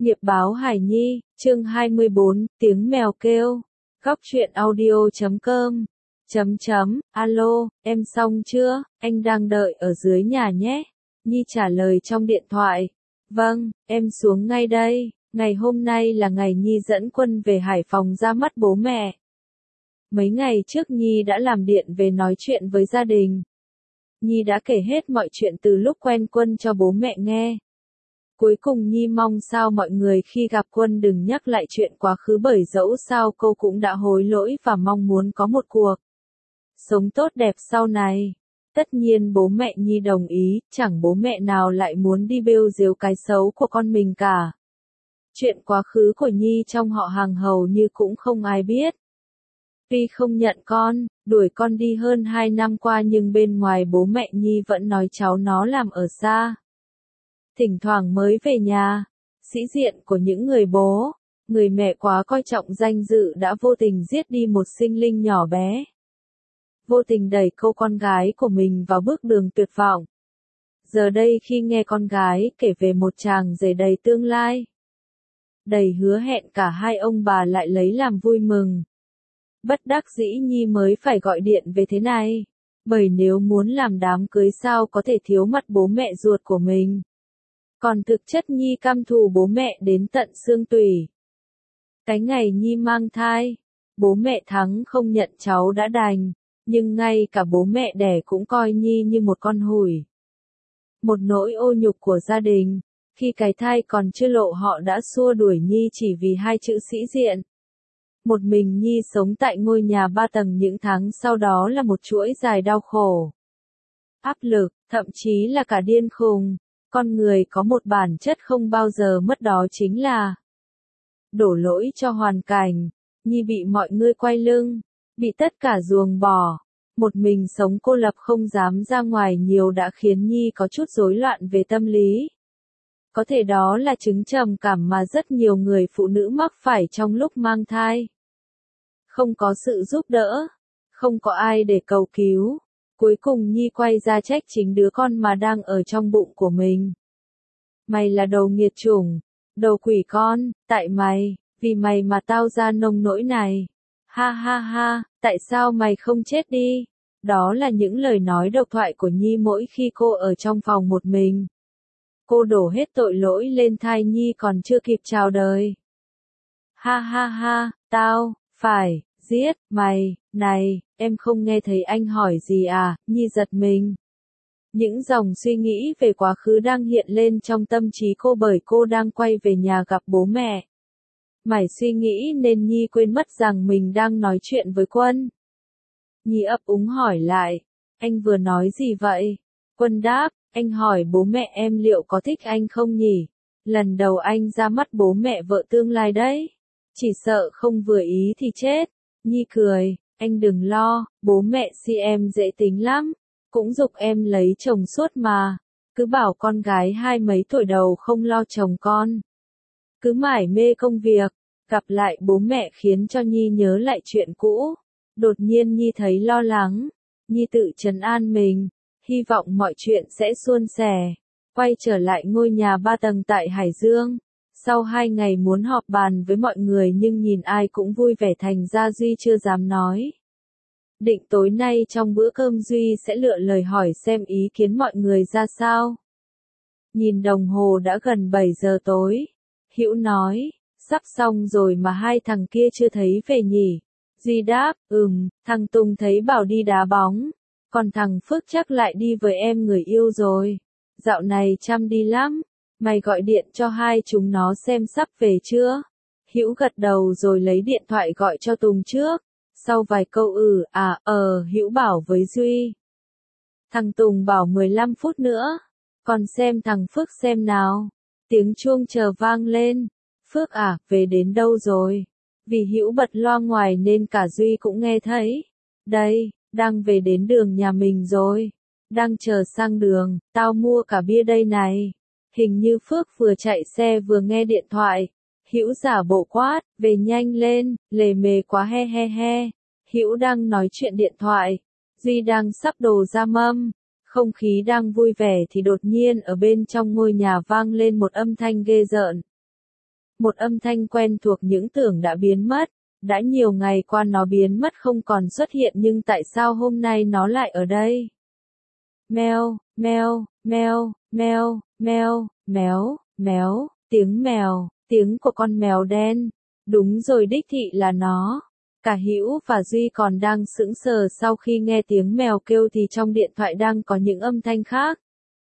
Nghiệp báo Hải Nhi, chương 24, tiếng mèo kêu. Góc truyện audio.com. Alo, em xong chưa? Anh đang đợi ở dưới nhà nhé. Nhi trả lời trong điện thoại. Vâng, em xuống ngay đây. Ngày hôm nay là ngày Nhi dẫn Quân về Hải Phòng ra mắt bố mẹ. Mấy ngày trước Nhi đã làm điện về nói chuyện với gia đình. Nhi đã kể hết mọi chuyện từ lúc quen Quân cho bố mẹ nghe. Cuối cùng Nhi mong sao mọi người khi gặp Quân đừng nhắc lại chuyện quá khứ, bởi dẫu sao cô cũng đã hối lỗi và mong muốn có một cuộc sống tốt đẹp sau này. Tất nhiên bố mẹ Nhi đồng ý, chẳng bố mẹ nào lại muốn đi bêu dếu cái xấu của con mình cả. Chuyện quá khứ của Nhi trong họ hàng hầu như cũng không ai biết. Tuy không nhận con, đuổi con đi hơn 2 năm qua, nhưng bên ngoài bố mẹ Nhi vẫn nói cháu nó làm ở xa. Thỉnh thoảng mới về nhà. Sĩ diện của những người bố, người mẹ quá coi trọng danh dự đã vô tình giết đi một sinh linh nhỏ bé. Vô tình đẩy cô con gái của mình vào bước đường tuyệt vọng. Giờ đây khi nghe con gái kể về một chàng rể đầy tương lai, đầy hứa hẹn, cả hai ông bà lại lấy làm vui mừng. Bất đắc dĩ Nhi mới phải gọi điện về thế này. Bởi nếu muốn làm đám cưới sao có thể thiếu mặt bố mẹ ruột của mình. Còn thực chất Nhi căm thù bố mẹ đến tận xương tủy. Cái ngày Nhi mang thai, bố mẹ Thắng không nhận cháu đã đành, nhưng ngay cả bố mẹ đẻ cũng coi Nhi như một con hủi. Một nỗi ô nhục của gia đình, khi cái thai còn chưa lộ họ đã xua đuổi Nhi chỉ vì 2 chữ sĩ diện. Một mình Nhi sống tại ngôi nhà 3 tầng những tháng sau đó là một chuỗi dài đau khổ, áp lực, thậm chí là cả điên khùng. Con người có một bản chất không bao giờ mất, đó chính là đổ lỗi cho hoàn cảnh. Nhi bị mọi người quay lưng, bị tất cả ruồng bỏ. Một mình sống cô lập không dám ra ngoài nhiều đã khiến Nhi có chút rối loạn về tâm lý. Có thể đó là chứng trầm cảm mà rất nhiều người phụ nữ mắc phải trong lúc mang thai. Không có sự giúp đỡ, không có ai để cầu cứu. Cuối cùng Nhi quay ra trách chính đứa con mà đang ở trong bụng của mình. Mày là đồ nghiệt chủng, đồ quỷ con, tại mày, vì mày mà tao ra nông nỗi này. Ha ha ha, tại sao mày không chết đi? Đó là những lời nói độc thoại của Nhi mỗi khi cô ở trong phòng một mình. Cô đổ hết tội lỗi lên thai Nhi còn chưa kịp chào đời. Ha ha ha, tao, phải giết mày, này, em không nghe thấy anh hỏi gì à? Nhi giật mình. Những dòng suy nghĩ về quá khứ đang hiện lên trong tâm trí cô bởi cô đang quay về nhà gặp bố mẹ. Mải suy nghĩ nên Nhi quên mất rằng mình đang nói chuyện với Quân. Nhi ấp úng hỏi lại, anh vừa nói gì vậy? Quân đáp, anh hỏi bố mẹ em liệu có thích anh không nhỉ? Lần đầu anh ra mắt bố mẹ vợ tương lai đấy. Chỉ sợ không vừa ý thì chết. Nhi cười, anh đừng lo, bố mẹ si em dễ tính lắm. Cũng giục em lấy chồng suốt mà. Cứ bảo con gái 20 mấy tuổi đầu không lo chồng con. Cứ mải mê công việc. Gặp lại bố mẹ khiến cho Nhi nhớ lại chuyện cũ. Đột nhiên Nhi thấy lo lắng. Nhi tự trấn an mình. Hy vọng mọi chuyện sẽ suôn sẻ. Quay trở lại ngôi nhà 3 tầng tại Hải Dương. Sau 2 ngày muốn họp bàn với mọi người nhưng nhìn ai cũng vui vẻ thành ra Duy chưa dám nói. Định tối nay trong bữa cơm Duy sẽ lựa lời hỏi xem ý kiến mọi người ra sao. Nhìn đồng hồ đã gần 7 giờ tối. Hữu nói, sắp xong rồi mà 2 thằng kia chưa thấy về nhỉ. Duy đáp, thằng Tùng thấy bảo đi đá bóng. Còn thằng Phước chắc lại đi với em người yêu rồi. Dạo này chăm đi lắm. Mày gọi điện cho hai chúng nó xem sắp về chưa? Hữu gật đầu rồi lấy điện thoại gọi cho Tùng trước. Sau vài câu Hữu bảo với Duy. Thằng Tùng bảo 15 phút nữa. Còn xem thằng Phước xem nào. Tiếng chuông chờ vang lên. Phước về đến đâu rồi? Vì Hữu bật loa ngoài nên cả Duy cũng nghe thấy. Đây, đang về đến đường nhà mình rồi. Đang chờ sang đường, tao mua cả bia đây này. Hình như Phước vừa chạy xe vừa nghe điện thoại. Hữu giả bộ quát, về nhanh lên, lề mề quá he he he. Hữu đang nói chuyện điện thoại. Duy đang sắp đồ ra mâm. Không khí đang vui vẻ thì đột nhiên ở bên trong ngôi nhà vang lên một âm thanh ghê rợn. Một âm thanh quen thuộc những tưởng đã biến mất. Đã nhiều ngày qua nó biến mất không còn xuất hiện nhưng tại sao hôm nay nó lại ở đây? Meo, meo, meo, meo, meo, méo, méo, tiếng mèo, tiếng của con mèo đen. Đúng rồi, đích thị là nó. Cả Hữu và Duy còn đang sững sờ sau khi nghe tiếng mèo kêu thì trong điện thoại đang có những âm thanh khác.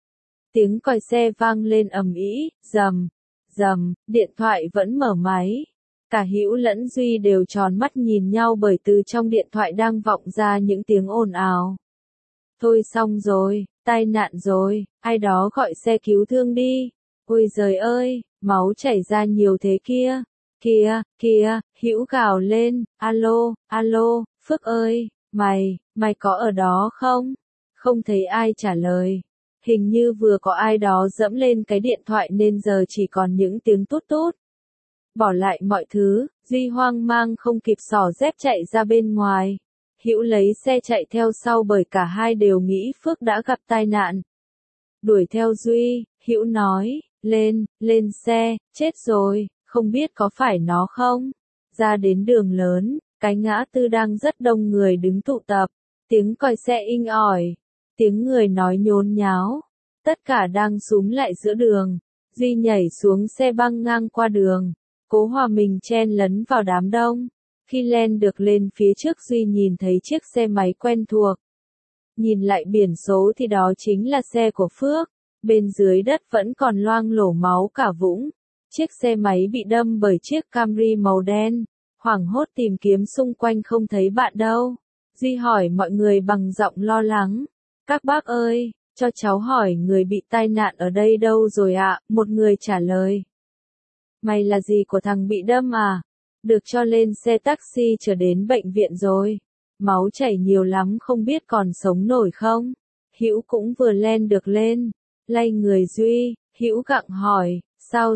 Tiếng còi xe vang lên ầm ĩ, rầm, rầm, điện thoại vẫn mở máy. Cả Hữu lẫn Duy đều tròn mắt nhìn nhau bởi từ trong điện thoại đang vọng ra những tiếng ồn ào. Thôi xong rồi, tai nạn rồi, ai đó gọi xe cứu thương đi. Ôi giời ơi, máu chảy ra nhiều thế kia. Kìa, kìa, Hữu gào lên, alo, alo, Phước ơi, mày có ở đó không? Không thấy ai trả lời. Hình như vừa có ai đó dẫm lên cái điện thoại nên giờ chỉ còn những tiếng tút tút. Bỏ lại mọi thứ, Duy hoang mang không kịp xỏ dép chạy ra bên ngoài. Hữu lấy xe chạy theo sau bởi cả hai đều nghĩ Phước đã gặp tai nạn. Đuổi theo Duy, Hữu nói, lên xe, chết rồi, không biết có phải nó không? Ra đến đường lớn, cái ngã tư đang rất đông người đứng tụ tập, tiếng còi xe inh ỏi, tiếng người nói nhốn nháo, tất cả đang xúm lại giữa đường. Duy nhảy xuống xe băng ngang qua đường, cố hòa mình chen lấn vào đám đông. Khi len được lên phía trước Duy nhìn thấy chiếc xe máy quen thuộc. Nhìn lại biển số thì đó chính là xe của Phước. Bên dưới đất vẫn còn loang lổ máu cả vũng. Chiếc xe máy bị đâm bởi chiếc Camry màu đen. Hoảng hốt tìm kiếm xung quanh không thấy bạn đâu. Duy hỏi mọi người bằng giọng lo lắng. Các bác ơi, cho cháu hỏi người bị tai nạn ở đây đâu rồi ạ? Một người trả lời. Mày là gì của thằng bị đâm à? Được cho lên xe taxi trở đến bệnh viện rồi. Máu chảy nhiều lắm không biết còn sống nổi không? Hữu cũng vừa len được lên. Lay người Duy, Hữu gặng hỏi, sao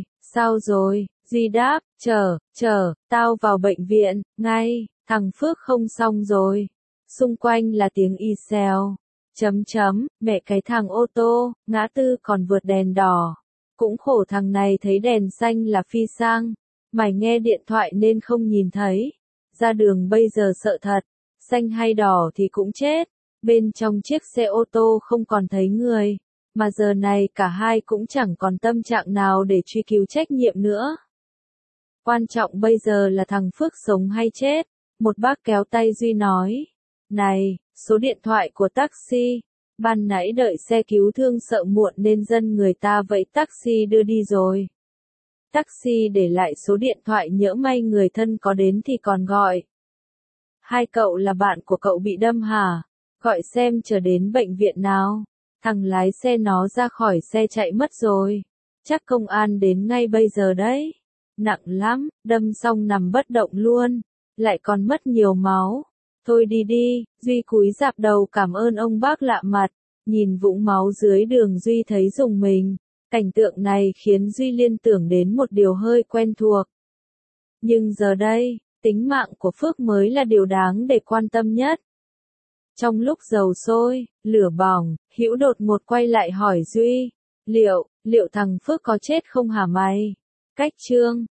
rồi? Duy đáp, chờ, tao vào bệnh viện, ngay, thằng Phước không xong rồi. Xung quanh là tiếng y xèo. Mẹ cái thằng ô tô, ngã tư còn vượt đèn đỏ. Cũng khổ thằng này thấy đèn xanh là phi sang. Mày nghe điện thoại nên không nhìn thấy. Ra đường bây giờ sợ thật. Xanh hay đỏ thì cũng chết. Bên trong chiếc xe ô tô không còn thấy người. Mà giờ này cả hai cũng chẳng còn tâm trạng nào để truy cứu trách nhiệm nữa. Quan trọng bây giờ là thằng Phước sống hay chết. Một bác kéo tay Duy nói. Này, số điện thoại của taxi. Ban nãy đợi xe cứu thương sợ muộn nên dân người ta vẫy taxi đưa đi rồi. Taxi để lại số điện thoại nhỡ may người thân có đến thì còn gọi. Hai cậu là bạn của cậu bị đâm hả? Gọi xem chờ đến bệnh viện nào. Thằng lái xe nó ra khỏi xe chạy mất rồi. Chắc công an đến ngay bây giờ đấy. Nặng lắm, đâm xong nằm bất động luôn. Lại còn mất nhiều máu. Thôi đi, Duy cúi rạp đầu cảm ơn ông bác lạ mặt. Nhìn vũng máu dưới đường Duy thấy rùng mình. Cảnh tượng này khiến Duy liên tưởng đến một điều hơi quen thuộc. Nhưng giờ đây, tính mạng của Phước mới là điều đáng để quan tâm nhất. Trong lúc dầu sôi, lửa bỏng, Hữu đột ngột quay lại hỏi Duy. Liệu thằng Phước có chết không hả mày? Cách chương